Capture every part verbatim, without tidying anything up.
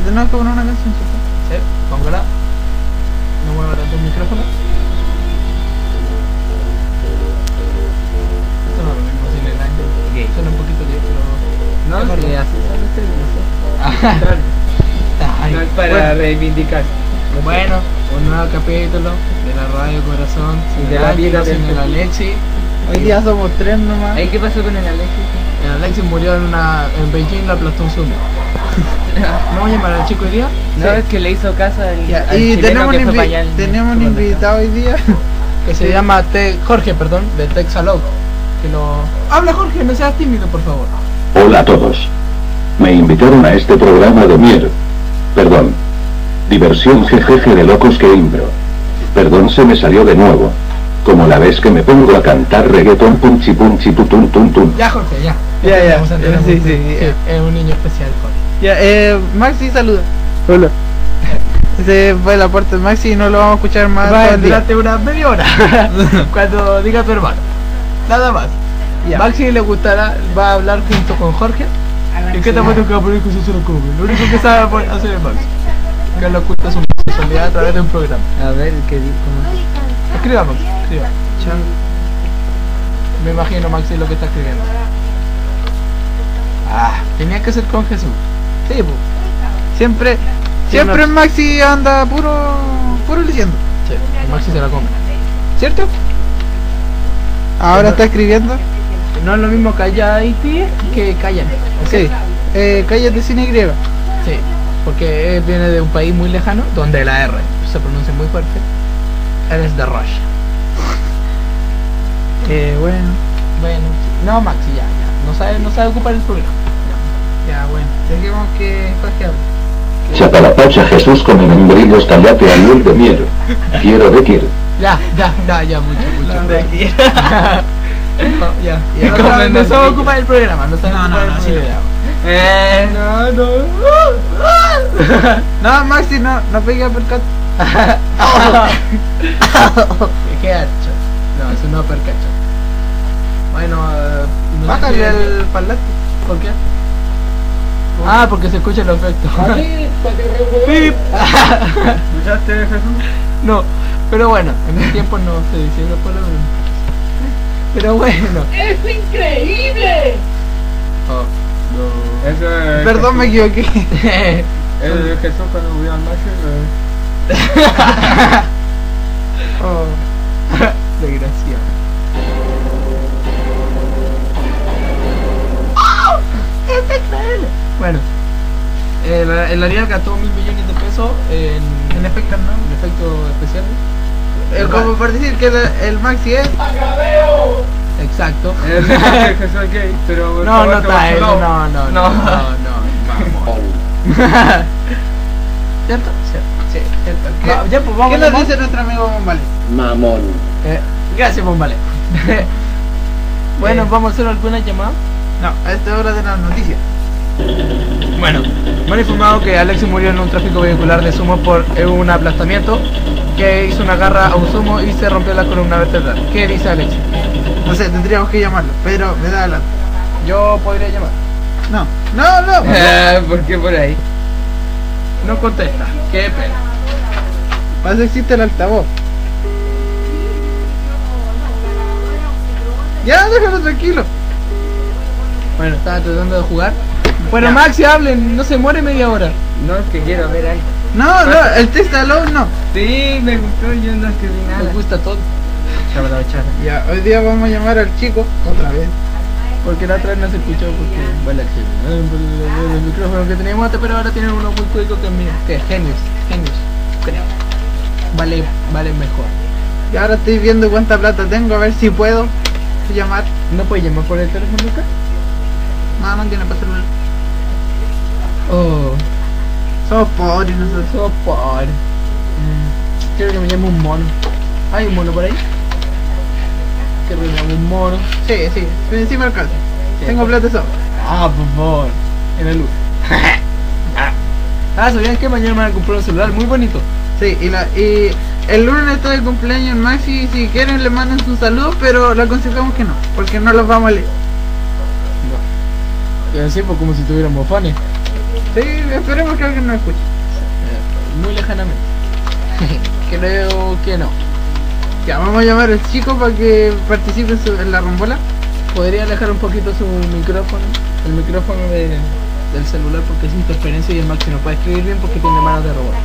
tenemos que poner una canción, ¿cierto? Sí, póngala. No mueva tanto el micrófono. Esto no es lo mismo sin el ángel. Gay. Suena un poquito gay, pero... No, es sí, verdad. así son ustedes, no sé. Ay, No es para bueno, reivindicar. bueno, un nuevo capítulo de la Radio Corazón. Sin De el la Ángel, vida sin del el Alexi. Hoy día somos tres nomás. Ay, ¿qué pasó con el Alexis? El Alexi murió en una... en Beijing, la aplastó un sumo. ¿Vamos a llamar al chico hoy día? No, es que le hizo caso al, Ya, al y chileno tenemos un, que fue invi- para allá en- tenemos un en- invitado hoy día. Que se llama Te Jorge, perdón, de Texaloc. Que lo... Habla Jorge, no seas tímido, por favor. Hola a todos. Me invitaron a este programa de mier... Perdón. Diversión jejeje de locos que impro. Perdón, se me salió de nuevo. Como la vez que me pongo a cantar reggaetón punchi punchi tutun tun tun. Ya, Jorge, ya. Ya, ya, Vamos a entender sí, muy sí, bien. ya. Es un niño especial, Jorge. Ya, eh, Maxi saluda. Hola. Ese fue el aporte de Maxi y no lo vamos a escuchar más Va todo a el día. durarte una media hora. Cuando diga tu hermano. Nada más. Ya. Maxi le gustará, va a hablar junto con Jorge. ¿Y qué te puede tocar poner que se lo come? Lo único que sabe hacer es Maxi. Que lo oculta su sexualidad a través de un programa. A ver, ¿qué dijo? Escriba, Maxi, escriba. Me imagino, Maxi, lo que está escribiendo. Ah, tenía que ser con Jesús. Sí, pues. Siempre, Sí, siempre Maxi. Maxi anda puro, puro leyendo. Sí, Maxi se la come. ¿Cierto? Ahora está escribiendo. No es lo mismo callar y ti que callan. ¿Ok? Sí. Eh, cállate sin Y. Sí, porque él viene de un país muy lejano donde la R se pronuncia muy fuerte. Él es de Russia. Eh, bueno. Bueno, no, Maxi, ya, ya. No sabe, no sabe ocupar el programa. Ya, bueno. Dejemos que Jorge hable. Chapalapacha Jesús con membrillos tallate a luz de mier. Quiero decir. Ya, ya, ya, ya, mucho, mucho. No, de aquí. No, ya, Ya, no, come sabe, no sabe membrillo. ocupar el programa, no sabe No, no, ocupar no, el sí. programa. Eh, No, no. No, Maxi, no, no pegue a percat. ¿Qué ha hecho? No, es un uppercut. Bueno, eh, no sé Bájale qué- el parlante. ¿Por qué? Ah, porque se escucha el efecto. Pip. ¿escuchaste, Jesús? No, pero bueno, en el tiempo no se dice esa palabra. Pero bueno. ¡Es increíble! Oh, no. Eso es Perdón, me Jesús. equivoqué. El Jesús cuando murió al Macho. Oh. Desgraciado. Bueno, el, el Ariel gastó mil millones de pesos en, En efecto, no. en efectos especiales. Eh, como por decir que el, el Maxi es. ¡Acabeo! Exacto. Él dice que Jesús es gay, pero... No, no este está vato eso, no, no, no, no, no, vamos. ¿Cierto? Sí, sí, cierto. ¿Qué, Va, ya, pues vamos ¿qué a nos llamar. dice nuestro amigo Bombale? Mamón. Eh, gracias, Bombale. Bueno, Eh. vamos a hacer alguna llamada. No, a esta hora de las noticias. Bueno, me han informado que Alexis murió en un tráfico vehicular de sumo por un aplastamiento, que hizo una garra a un sumo y se rompió la columna vertebral. ¿Qué dice Alexis? No sé, tendríamos que llamarlo, pero me da la. Yo podría llamar. No, no, no. Ah, ¿por qué por ahí? No contesta. Qué pena. Para eso existe el altavoz. Ya, déjalo tranquilo. Bueno, estaba tratando de jugar. Bueno, Ya. Maxi, hablen, no se muere media hora. No, es que quiero ver algo. No, no, el text alone no. Sí, me gustó, yo no escribí Me nada. gusta todo. Chara, chara. Ya, hoy día vamos a llamar al chico otra vez. Porque la otra vez no se escuchó porque bueno, el, el, el micrófono que teníamos antes, pero ahora tiene uno muy cuico que es mío. Que es Genius, Genius, creo. Vale, vale mejor. Y ahora estoy viendo cuánta plata tengo, a ver si puedo llamar. ¿No puedes llamar por el teléfono nunca? No, no tiene para celular. Oh, Somos pobres nosotros. so por. Mm, quiero que me llame un mono. ¿Hay un mono por ahí? Quiero que me llame un mono. Sí, sí, encima alcanza. Sí, Tengo pues. plata de sobra. Ah, por favor. En la luz. Ah, ¿sabían que mañana me van a comprar un celular muy bonito? Sí, y, la, y el lunes está el cumpleaños en Maxi. Si quieren le mandan sus saludos, pero le aconsejamos que no, porque no los vamos a leer. No. Y así, pues como si tuviéramos fans. Sí, esperemos que alguien nos escuche. Eh, Muy lejanamente. Creo que no. Ya, vamos a llamar al chico para que participe en, su- en la rombola. Podría alejar un poquito su micrófono, el micrófono de, del celular porque es interferencia y el Maxi no puede escribir bien porque tiene manos de robot.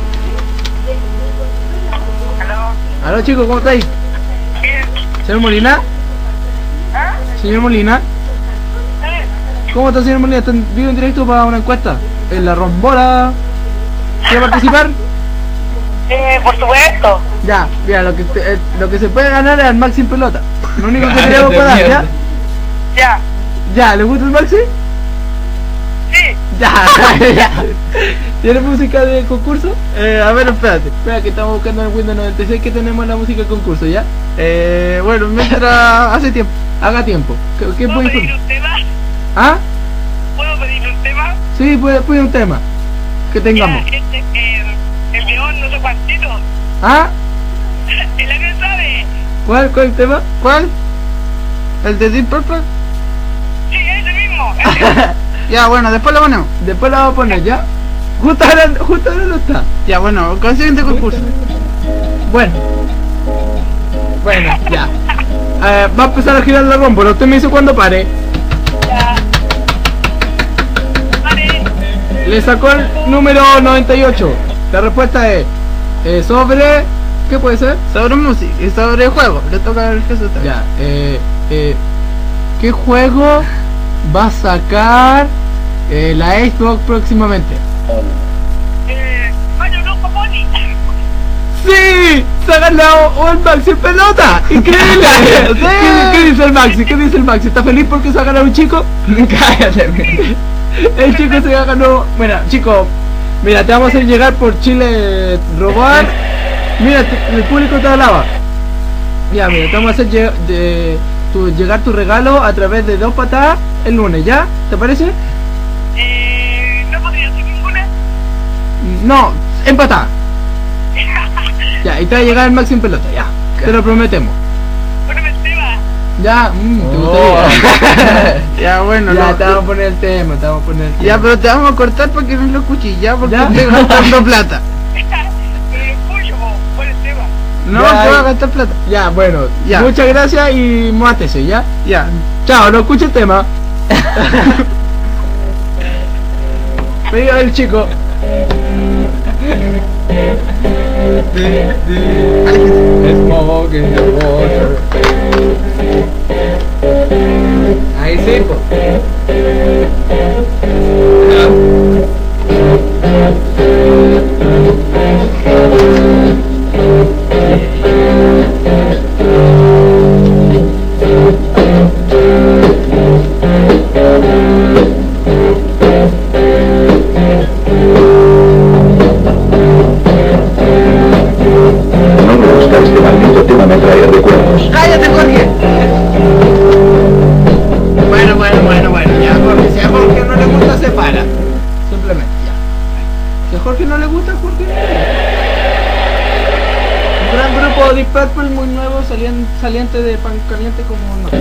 ¿Aló? Aló chicos, ¿cómo estáis? Bien. ¿Señor Molina? ¿Ah? ¿Señor Molina? Sí. ¿Cómo está señor Molina? ¿Está en vivo en directo para una encuesta? En la rombola. ¿Quiere participar? Eh, por supuesto. Ya, mira, lo que, te- eh, lo que se puede ganar es al Maxi en pelota. Lo único que tenemos para dar, ¿ya? Ya. ¿Ya? ¿Le gusta el Maxi? Sí. Ya, ya. ¿Tiene música de concurso? Eh, a ver, espérate. Espera, que estamos buscando en el Windows noventa y seis que tenemos la música de concurso, ¿ya? Eh, bueno, mientras hace tiempo. Haga tiempo. ¿Qué, qué ¿Puedo puede pedir informar? un tema? ¿Ah? ¿Puedo pedir un tema? Sí, puede, puede un tema que tengamos. Ya, este, eh, el león no sé cuántito. ¿Ah? ¿El que sabe? ¿Cuál, cuál tema? ¿Cuál? ¿El de Deep Purple? Sí, ese mismo. Ese. Ya, bueno, después lo ponemos. Después la vamos a poner, ¿ya? Justo ahora, justo ahora no está. Ya, bueno, con el siguiente concurso. Bueno. Bueno, ya. Eh, va a empezar a girar la rómbola. Usted me dice cuando pare. Ya. Vale. Le sacó el número noventa y ocho. La respuesta es eh, sobre... ¿Qué puede ser? Sobre música y sobre juego. Le toca al Jesús también. Ya, eh, eh, ¿qué juego va a sacar eh, la Xbox próximamente? Eh, Mario Loco Pony. ¡Sí! ¡Se ha ganado un Maxi en pelota! ¡Increíble! Sí. ¿Qué, qué dice el Maxi? ¿Qué dice el Maxi? ¿Está feliz porque se ha ganado un chico? Cállate. El chico se ha ganado... Bueno, chico, mira, te vamos a hacer llegar por Chile Robot. Mira, te- el público te alaba. Ya, mira, te vamos a hacer lle- de- tu- llegar tu regalo a través de dos patadas el lunes, ¿ya? ¿Te parece? Eh, no podría ser ninguna. No, empatada. Ya, y te va a llegar el Maxi en pelota, ya. Te lo prometemos. Bueno, me tema. Ya, mm, te gustaría. Ya, bueno, Ya, no- te vamos a poner el tema, te vamos a poner el tema. ya, pero te vamos a cortar para que no lo escuches ya, porque Ya. estoy gastando plata. Pero lo escucho, po. ¿Cuál es el tema? No, Ya, te voy a ya. gastar plata. Ya, bueno, Ya. muchas gracias y mátese, ¿ya? Ya. Chao, no escuche el tema. Pedido del chico. Smoke in the water. Ahí sí, po. No me gusta este maldito tema, me trae recuerdos. ¡Cállate, Jorge! Bueno, bueno, bueno, bueno, ya, Jorge, si a Jorge no le gusta, se para. Simplemente, ya. Si a Jorge no le gusta, Jorge no le gusta. Un gran grupo de Deep Purple muy nuevo, salían, saliente de pan caliente como no.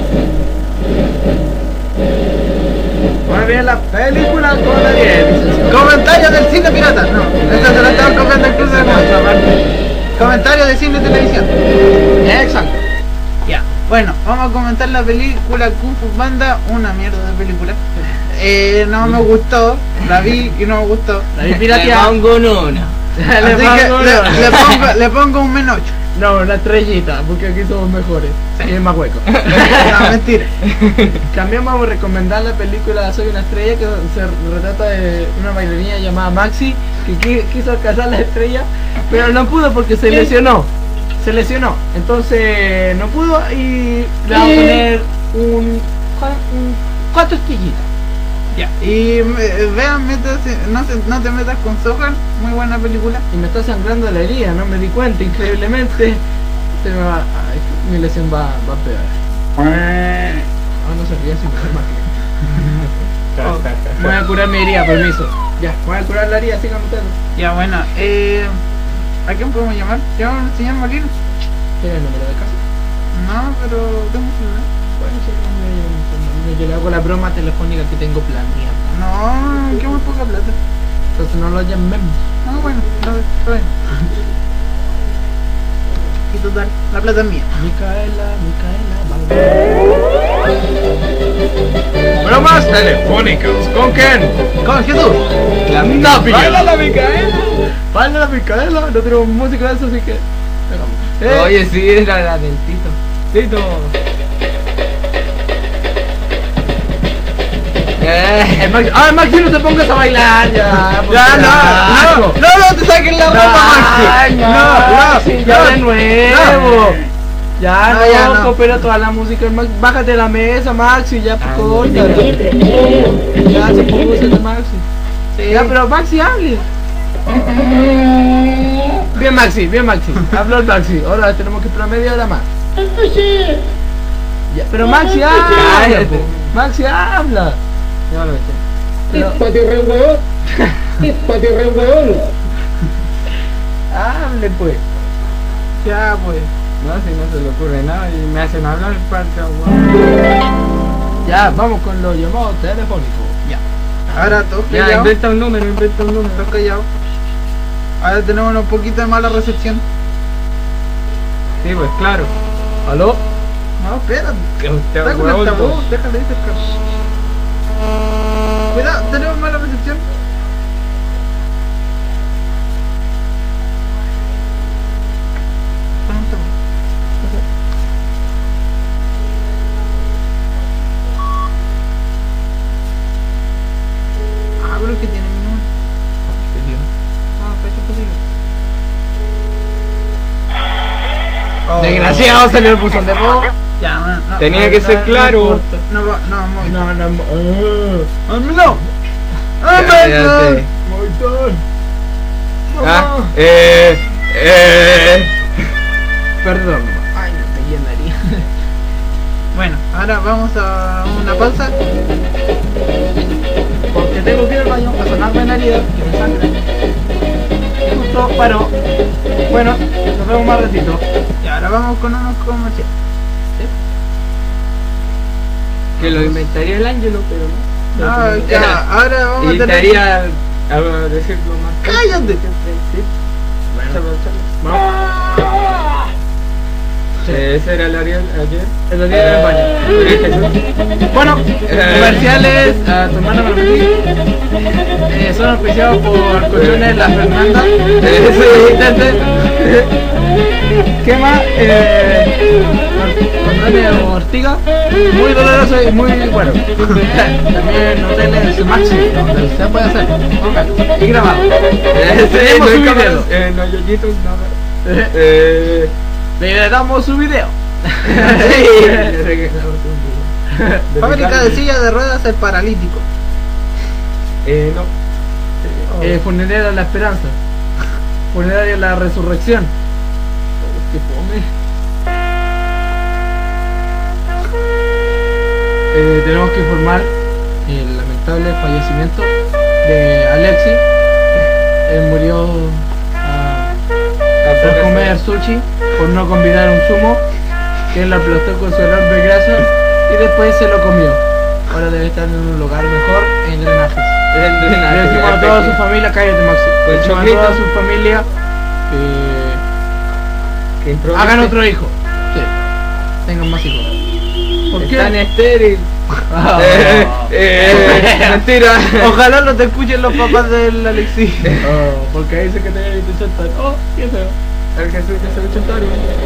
Muy bien, la película con la diez, licenciado. Comentarios del cine pirata. No, esta se la estaban copiando el Club de Monos. Comentarios de cine y televisión. Exacto. Ya. Bueno, vamos a comentar la película Kung Fu Panda, una mierda de película. Eh, no me gustó, la vi y no me gustó. La vi pirateada. Le pongo un uno. Así que pongo le, una. le pongo, le pongo un menos ocho. No, una estrellita, porque aquí somos mejores. Y es más hueco. No, mentira. También vamos a recomendar la película Soy una estrella, que se retrata de una bailarina llamada Maxi, que qui- quiso alcanzar la estrella, pero no pudo porque se lesionó. Se lesionó. Entonces no pudo y le vamos a poner un, un cuatro estrellitas. Ya. Y eh, vean, métase- no, se- no te metas con Sohan, muy buena película. Y me está sangrando la herida, no me di cuenta, increíblemente. Se me va, ay, mi lesión va, va a pegar. Ah, no se ríe sin problema. Voy a curar mi herida, permiso. Ya, voy a curar la herida, sigan ustedes. Ya, bueno, eh, ¿a quién podemos llamar? ¿Llamamos al señor Molina? ¿Tiene el número de casa? No, pero tengo un celular. Bueno, sí, yo, yo le hago la broma telefónica que tengo planeada. No, que muy poca plata. Entonces no lo llamemos. Ah, bueno, no, está bien. Y total, la plata es mía. Micaela, Micaela, bromas telefónicas. ¿Con quién? ¿Con Jesús? La Micaela. Baila la Micaela. Baila la Micaela. No tenemos música de eso, así que. Eh, Oye, sí, era la del Tito. Tito. Eh, El Maxi, ah, Maxi, no te pongas a bailar ya. Ya, no, no, no, no te saquen la ropa, Maxi. No, no, Maxi, ya no, de nuevo. Ya No, no, ya no. coopera toda la música. Max, bájate de la mesa, Maxi, ya Ah, corta. no. Ya se puso ese de Maxi. Sí. Ya, pero Maxi, hable. Bien, Maxi, bien, Maxi. Habló el Maxi. Ahora tenemos que esperar media hora más. Ya, pero Maxi, habla. Cállate. po. Maxi, habla. Ya lo eché. Pero- Patio re huevón. Patio re huevón. Hable, pues. Ya, pues. No, si no se le ocurre nada y me hacen hablar parte Ya, vamos con los llamados telefónicos. Ya. Ahora todos Ya, callados. inventa un número, inventa un número. Todos callados. Ahora tenemos un poquito de mala recepción. Sí, pues claro. ¿Aló? No, espérate. Que usted Está con huevón, altavoz, pues. déjale ahí cerca. Cuidado, tenemos mala recepción. Pon un toque. Ah, pero es que tiene mi número. Ah, fecha posible. Oh. Desgraciado, salió el buzón de voz. Ya, no, no, Tenía no, que no, ser no claro. importa. No, va- no, muy. No, no, no. ¡Hámelo! Ya, ya ¡Hámelo! sé. Moitón. Ah, eh, eh. Perdón. Ay, no te llenaría. Bueno, ahora vamos a una pausa. Porque tengo que ir al baño a sonarme la herida, que me sangra. Y justo paró. Bueno, nos vemos más ratito. Y ahora vamos con unos comerciales. Que lo inventaría el Ángelo, pero no. No, ya, ahora vamos a Y tener. estaría a decirlo más. ¡Cállate! Sí. Bueno, vamos. Eh, ese era el Ariel ayer. El Ariel en el baño. Eh, Bueno, Eh. comerciales a tu hermana Marmelí. Eh, son auspiciados por Colchones La Fernanda. Eh, Sí, intenten. ¿Qué más? Eh, Controle Ortiga. Muy doloroso y muy bueno. También hoteles Maxi, donde se puede hacer. Póngalo. Y grabado. Eh, sí, Tenemos no su hay video. cámaras, eh, no hay hoyitos, nada. Eh, Le damos su video. sí, le regalamos un video. Fábrica de sillas de ruedas el paralítico. Eh, no. Eh, Funeraria La Esperanza. Funeraria La Resurrección. Oh, qué fome. Eh, tenemos que informar el lamentable fallecimiento de Alexi. Él murió ah, por comer sushi, por no combinar un zumo, que él lo aplastó con su enorme grasa y después se lo comió. Ahora debe estar en un lugar mejor en drenajes. El drenaje, Le decimos a toda su familia, cállate Maxi. Con Le decimos a choclito. toda su familia Que que improvise. hagan otro hijo. Sí. Tengan más hijos. ¿Por qué? Están estéril. Ah. Eh, eh, mentira. Ojalá no te escuchen los papás del Alexis. Oh, porque dice que tenía ochenta. Oh, qué feo. El Jesús ya se ochentario.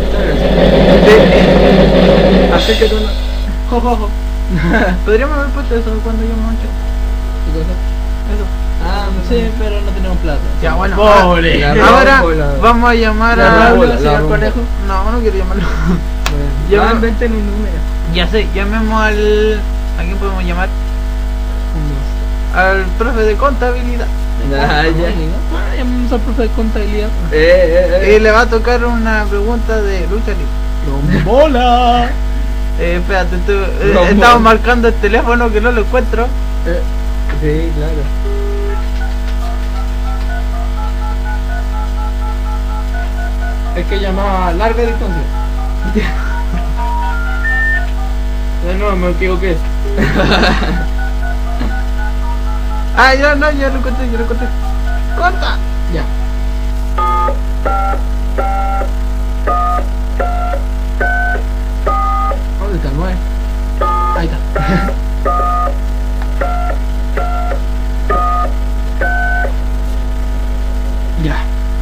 Así que tú no. Jo, jo, jo. Podríamos haber puesto eso cuando yo me manché. ¿Qué cosa? Eso. Ah, sí, pero no tenemos plata. Ya, bueno. Pobre. La Ahora rompo, la- vamos a llamar La a. rompo, la señor rompo. Conejo. No, no quiero llamarlo. Ya Ya- inventen un número. Ya sé, llamemos al. ¿A quién podemos llamar? Al profe de contabilidad. Ah, ya. Ah, llamamos al profe de contabilidad. Eh, eh, Y eh. le va a tocar una pregunta de lucha libre. ¡Hola! Eh, espérate, tú, eh, No, estamos no. marcando el teléfono que no lo encuentro. Eh, Sí, claro. es que llamaba a larga distancia. Eh, no, me equivoqué. Ah, ya, no, ya lo encontré, ya lo encontré. ¡Corta! Ya. ¿Dónde está el nueve? Ahí está. Ya.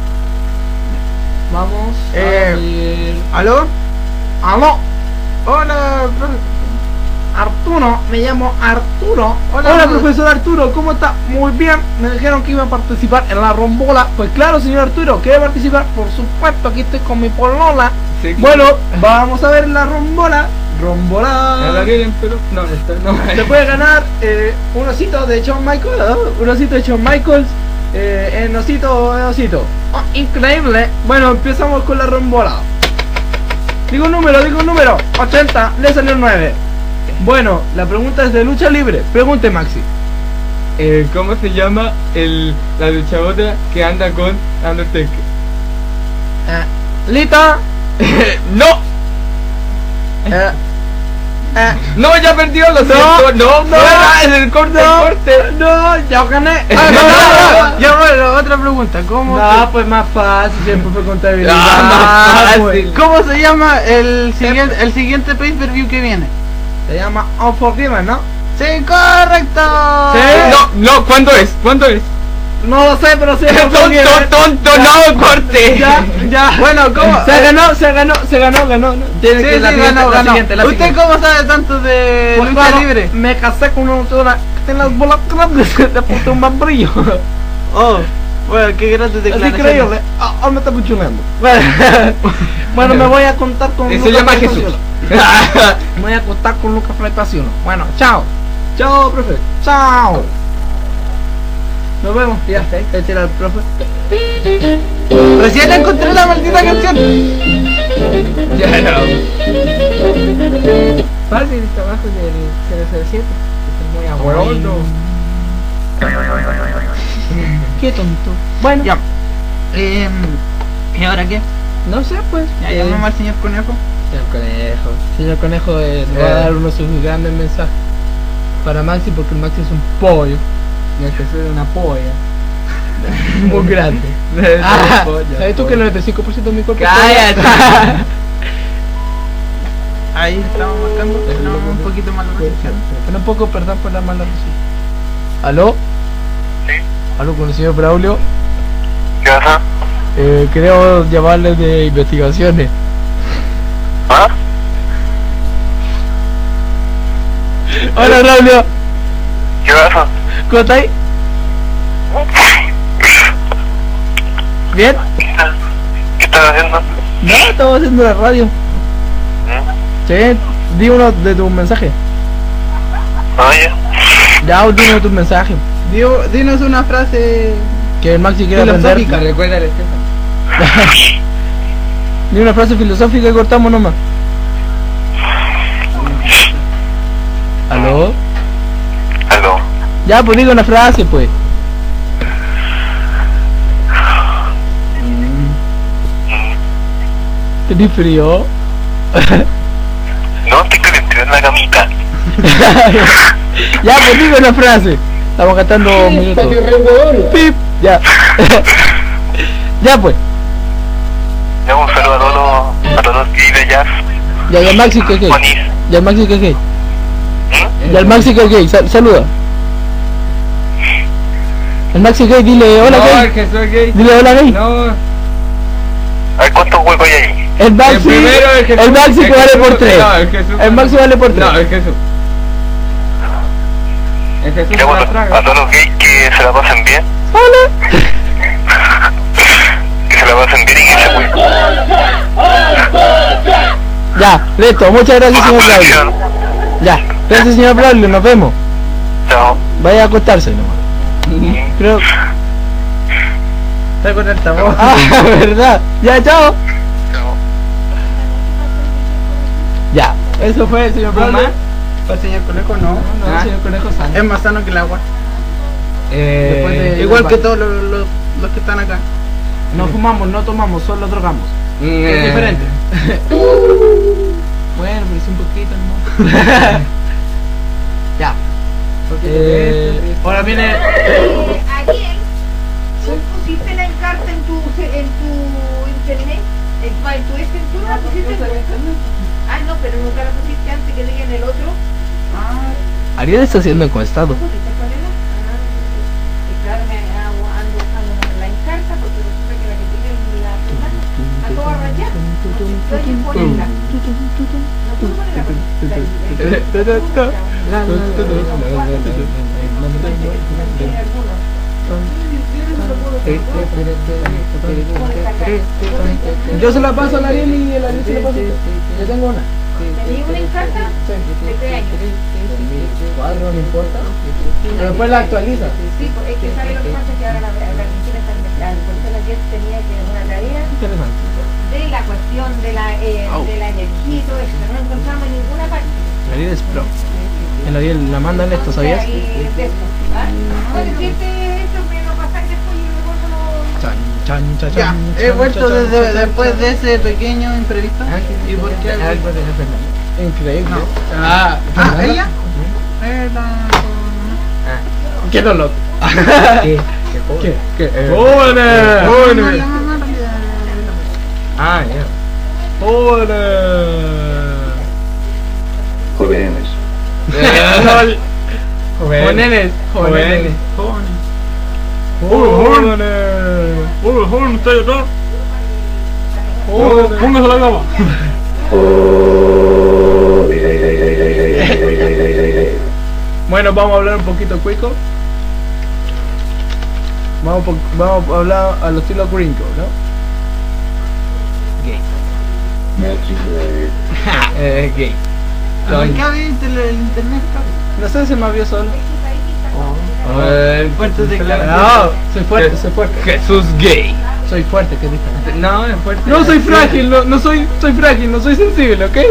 Vamos Eh, a ver. ¿Aló? ¡Aló! Hola, profe. Arturo, me llamo Arturo. Hola, Hola, profe. profesor Arturo, ¿cómo está? Muy bien, me dijeron que iba a participar en la rombola. Pues claro, señor Arturo, ¿quiere participar? Por supuesto, aquí estoy con mi polola. Sí, Bueno, vamos a ver la rombola. A la Rombola. Viren, pero no, esto no. Se puede ganar eh, un osito de Shawn Michaels, ¿no? Un osito de Shawn Michaels. Eh, en osito, en osito. Oh, increíble. Bueno, empezamos con la rombola. Digo un número, digo un número. ochenta, le salió nueve. Bueno, la pregunta es de lucha libre. Pregunte, Maxi. Eh, ¿Cómo se llama el, la luchadora que anda con Undertaker? Eh, Lita. ¡No! Eh, eh, ¡No, ya perdió! ¡Lo siento! ¡No! no, ¡Fuera! ¡Es el corte! ¡El corte! no, ya gané. Ah, no, no, no. Ya bueno, otra pregunta. ¿Cómo, No, se, pues más fácil, siempre fue contabilidad. Ah, más pues. fácil. ¿Cómo se llama el siguiente, el siguiente pay-per-view que viene? Se llama Unforgiven, ¿no? Sí, correcto. Sí. No, no, ¿cuándo es? ¿Cuándo es? No lo sé, pero se llama ¡Tonto, Unforgiven. tonto! ¡No, corte! Ya, ya. Bueno, ¿cómo? Se ganó, se ganó, se ganó, ganó. ¿no? Tiene Sí, que sí, la siguiente, ganó, la ganó. siguiente, la ¿Usted siguiente. cómo sabe tanto de Pues lucha claro, libre? me casé con una luchadora que tiene las bolas grandes de puta un buen brillo. Oh, bueno, qué grandes Es declaraciones. increíble. Ah, ah, me está puchuleando. Bueno, me voy a contar con Eso Lucas llama Fray Jesús. Paciolo. Me voy a contar con Lucas Fray Paciolo. Bueno, chao. Chao, profe. Chao. Nos vemos. Ya, este era el profe. Recién encontré la maldita canción. Ya no. Fácil el trabajo del cero cero siete. Es muy aburrido. Qué tonto. Bueno, Ya. Eh, ¿Y ahora qué? no sé, pues. Ya eh, llamamos al señor Conejo. Señor Conejo. Señor Conejo eh, nos va Eh. a dar uno de sus grandes mensajes para Maxi, porque el Maxi es un pollo. Y el Jesús es una polla. Muy grande. Ah, ¿sabes tú que el noventa y cinco por ciento de mi cuerpo es Cállate. polla? Ahí estamos marcando. Tenemos un poquito más la recepción. Pero un poco, perdón por la mala recepción. ¿Aló? Sí. ¿Aló con el señor Braulio? ¿Qué pasa? Eh, queremos llamarle de investigaciones. ¿Ah? Hola Braulio, ¿Qué pasa? ¿cómo estáis? ¿Bien? ¿Qué estás, qué estás haciendo? No, estamos haciendo la radio. ¿Mm? Sí, di uno de tus mensajes. Oye, Ya, di uno de tus mensajes. Dio- dinos una frase. Que el Maxi quiere aprender. Filosófica. Me recuerda al Estefan. Di una frase filosófica y cortamos nomás. ¿Aló? aló. Ya, pues diga una frase, pues. ¿Tenés frío? No, estoy calentito en la camita. Ya, pues diga una frase. Estamos gastando minutos. Pati re huevón. Pip, ya. Ya, pues. Ya un saludo a todos los, a todos los gays de jazz. Ya, ya el Maxi que es gay. Juanis. Ya el Maxi que es gay. ¿Mm? Ya el Maxi que es gay. Sal- saluda. El Maxi gay, dile hola No, gay. el Jesús es gay. Dile hola gay. No. A ver cuántos huecos hay ahí. El Maxi, El primero el Jesús. el Maxi el que vale Jesús- por tres. No, el Jesús. El Maxi vale por tres. No, el Jesús. El Jesús Ya se bueno, la traga. a todos los gays que se la pasen bien. Hola. Que se la pasen bien y que se cuiden. Ya, listo. Muchas gracias, señor Braulio. Conexión. Ya, gracias, señor Braulio. Nos vemos. Chao. Vaya a acostarse nomás. Creo. Está con altavoz. Ah, verdad. Ya, chao. Chao. Ya, eso fue el señor Braulio. Para el señor Conejo no. No, Ah. señor Conejo Sánchez. Es más sano que el agua. Eh, Después de- igual que todos los, los, los que están acá. No fumamos, no tomamos, solo drogamos. Mm, Es eh. diferente. Bueno, pero sí un poquito nomás. Ya. Eh, ahora viene. Eh, Ariel, tú pusiste la encarta en tu, en tu internet, en, en tu este, tú no la pusiste en tu Ah, no, pero nunca la pusiste antes que diga en el otro. Ah, Ariel está haciendo encuestado. ¿pusiste cuál era? Ah, y claro, me ando buscando la encarta porque resulta que la que tiene la semana a toda rayar. Estoy en ponerla. No puedo ponerla. Yo se la paso a la Ariel y el Ariel se la paso a usted. Yo tengo una. ¿Tenía una encarta? ¿De qué año? Cuadro, no importa. Pero después la actualiza. Sí, pues es que sabe lo que pasa que ahora la la Argentina está investigando. Por eso ayer tenía que una tarea Interesante. de la cuestión de la eh, de la energía y todo eso. No lo encontramos en ninguna parte. El Ariel es pro. El Ariel la manda en esto, ¿sabías? Y de esto, ¿ah? No decirte esto, pero no pasa que después yo luego no lo... Chan, chan, chan, Ya, chan, he chan, vuelto chan, desde chan, después chan. de ese pequeño imprevisto. ¿Y por qué? Ah, pues deja Fernando. Increíble. No. Ah, Ah, ella. Era... ¿Qué dolor? ¿Qué? ¿Qué? ¿Qué? Eh, ¡Jóvenes! jóvenes. La mamá de- Ah, ya. ¡Jóvenes! Jóvenes. Joven. ¡Jóvenes! ¡Jóvenes! Jóvenes. ¡Jóvenes! Hola, joven, ¿está acá? ¡Jóvenes! Póngase la cama. Bueno, vamos a hablar un poquito cuico. Vamos, po- vamos a hablar al estilo gringo, ¿no? Gay. eh, gay. ¿Qué viste el, el internet? No sé si me vio solo. Eh, Fuerte de No, soy fuerte, soy fuerte. Jesús gay. Soy fuerte, ¿qué dices? No, es fuerte. No soy frágil, no, no soy, soy frágil, no soy sensible, ¿ok?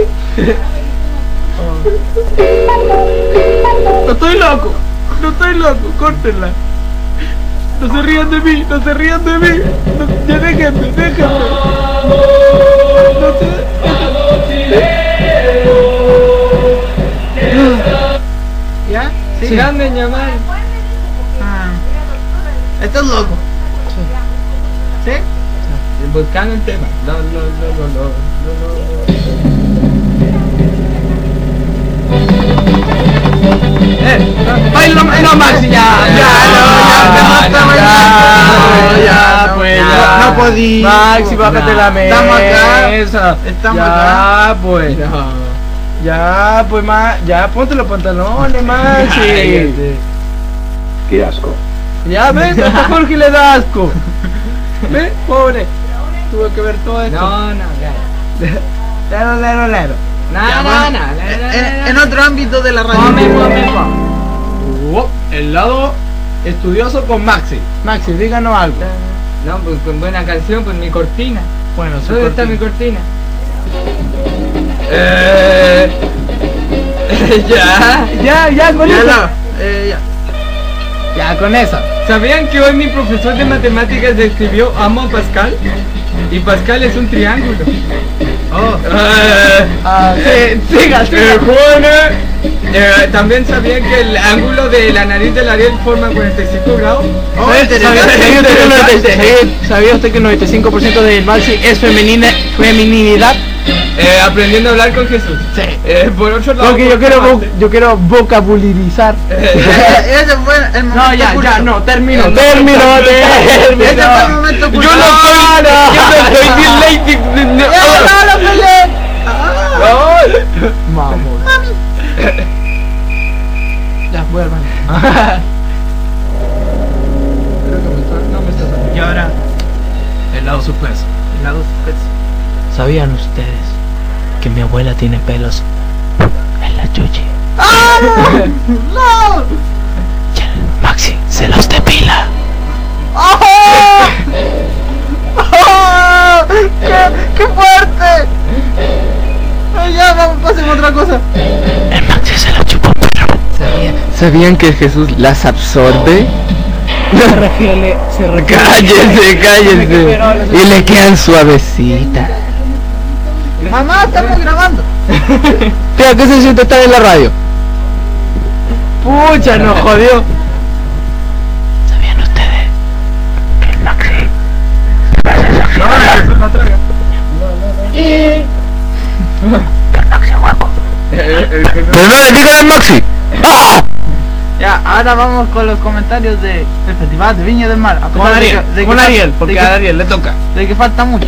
No estoy loco, no estoy loco, córtenla. No se rían de mí, no se rían de mí. No, ya déjenme, déjenme. No se... ¿Ya? Sí. Sí. Llamen, llamar. Ah. Estás loco. ¿Sí? Buscando el tema. No, no, no, no, no, Eh, ¡ay, no, no, Maxi, ya! Ya, Ya, no, ya, no, ya, ya, ya, ya, pues, no, ya. no podí. Maxi, bájate la mesa. Estamos acá. Estamos ya, acá. pues. Ya, pues, ma, ya, ponte los pantalones, Maxi. Qué asco. Ya ves, hasta Jorge le da asco. ¿Ves? Pobre. Tuve que ver todo esto. no, no, ya. Lero, lero, lero. No, Ya, no, bueno, no, en, en otro ámbito de la radio. Come, come, come. Uh, el lado estudioso con Maxi. Maxi, díganos algo. No, pues con buena canción, pues mi cortina. Bueno, su ¿Dónde está cortina. mi cortina? Eh, ya. Ya, ya, con Ya, eso. la- eh, ya. Ya, con esa. ¿Sabían que hoy mi profesor de matemáticas describió amo a Pascal? Y Pascal es un triángulo. Oh. Eh, Ah, sí, siga, eh, siga. jóvenes, eh, también sabían que el ángulo de la nariz del Ariel forma cuarenta y cinco grados. Oh, ¿Sabía interesante. usted que el noventa y seis ¿Sabía usted que el noventa y cinco por ciento del Maxi es femenina, feminidad? Eh, aprendiendo a hablar con Jesús. Sí. Eh, por otro lado, Porque yo por quiero, otra vo- parte, yo quiero vocabularizar. eh, Eh, Ese fue el momento No, ya, ya, curioso. no, termino, No, termino, no, termino. Ese fue el momento yo curioso. no soy, yo no soy dyslexic. no, ¡Ya, no, no, peleé! Ah. no. Vamos. Ya, voy al baño. Creo que me está, no me está saliendo. Y ahora, El lado suspenso. el lado suspenso. ¿Sabían ustedes que mi abuela tiene pelos en la chuchi? ¡No! Y el Maxi se los depila. ¡Oh! ¡Oh! ¡Qué, qué fuerte! Ay, ya, vamos, pasemos a otra cosa. El Maxi se lo chupa un perro. ¿Sabían que Jesús las absorbe? Se refiere, se refiere. Cállese, cállese. Y le quedan suavecitas. Mamá, estamos grabando. Tía, ¿qué se siente estar en la radio? Pucha, nos jodió. ¿Sabían ustedes que el Maxi No, eso no traga. que el Maxi es hueco? ¡Pero no le digan al Maxi! ¡Ah! Ya, ahora vamos con los comentarios del Festival de Viña del Mar. A Con pesar de Ariel, que- de con que- Ariel, porque de a que- Ariel le toca. de que falta mucho.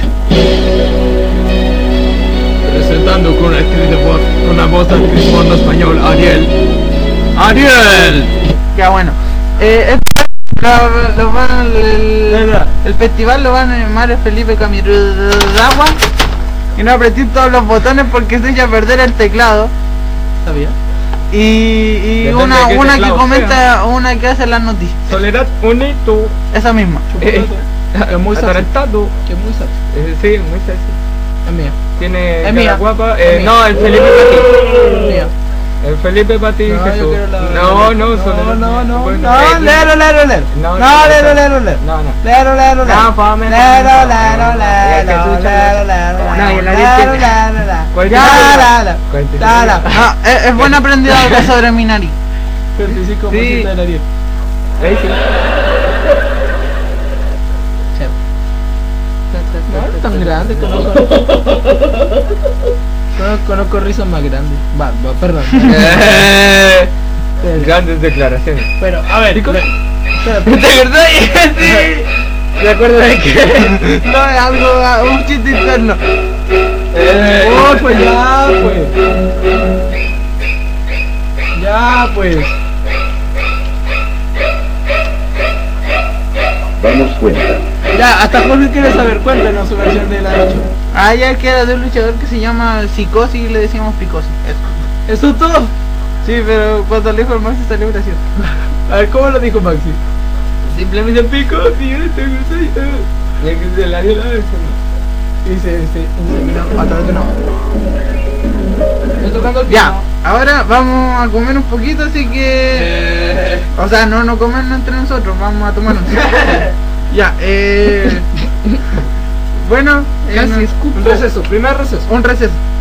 Presentando con una actriz de voz, una voz de actriz porno español, Ariel. ¡Ariel! Ya bueno. Eh, este- lo, lo van, el, Venga. el festival lo van a llamar Felipe Camiroagua. Y no apreté todos los botones porque se echa a perder el teclado. ¿Sabía? Y, y Depende una, de qué una que teclado comenta, una que hace las noticias. Soledad Unito. Esa misma. Eh, Es muy sexy. Atarantado. Que es muy sexy. Eh, Sí, muy sexy. Es mía. Tiene Es cara mía. guapa. Es Eh, mía. no, el Felipe Pati. Es mía. El Felipe Pati No, yo Jesús. quiero la- No, no, no, Soledad. no, no, Bueno, no, eh, lero, lero, lero. No, No, no, lero, no. lero, lero. No, no. Lero, lero, lero. No, fome, no, Lero, no, lero, no, no, lero, ya que tú, lero, lero, No, y lero, la lero, dice- lero, lero. cuarenta y Ya, cinco. la, la. cuarenta y cinco. La, la. Ah, es, es bueno aprender algo sobre mi nariz. treinta y cinco por ciento Sí. de la diez. Ahí sí. No es tan grande, conozco. Conozco, conozco risas más grandes. Va, va, perdón. Eh, Grandes declaraciones. Pero, a ver, Chicos. le- espérate. ¿De verdad? Sí. ¿De acuerdo de que? No, es algo, ah, un chiste interno. Eh, Oh, pues ya, pues. Ya, pues. Damos cuenta. Ya, hasta Jorge quiere saber, cuéntanos su versión de la noche. Ah, ya que era de un luchador que se llama Psicosis y le decíamos Picosis. Eso. ¿Eso es todo? Sí, pero cuando le dijo el Maxi salió gracioso. A ver, ¿cómo lo dijo Maxi? Simplemente pico, si yo no tengo soy. Y el que se la dio la vez. Dice, dice, dice, no, otra vez que no. Estoy tocando el Ya, piano. ahora vamos a comer un poquito, así que... O sea, no, no comernos entre nosotros, vamos a tomarnos. Ya, eh... Bueno, eh, Casi no- escupo. Un receso, primer receso. un receso.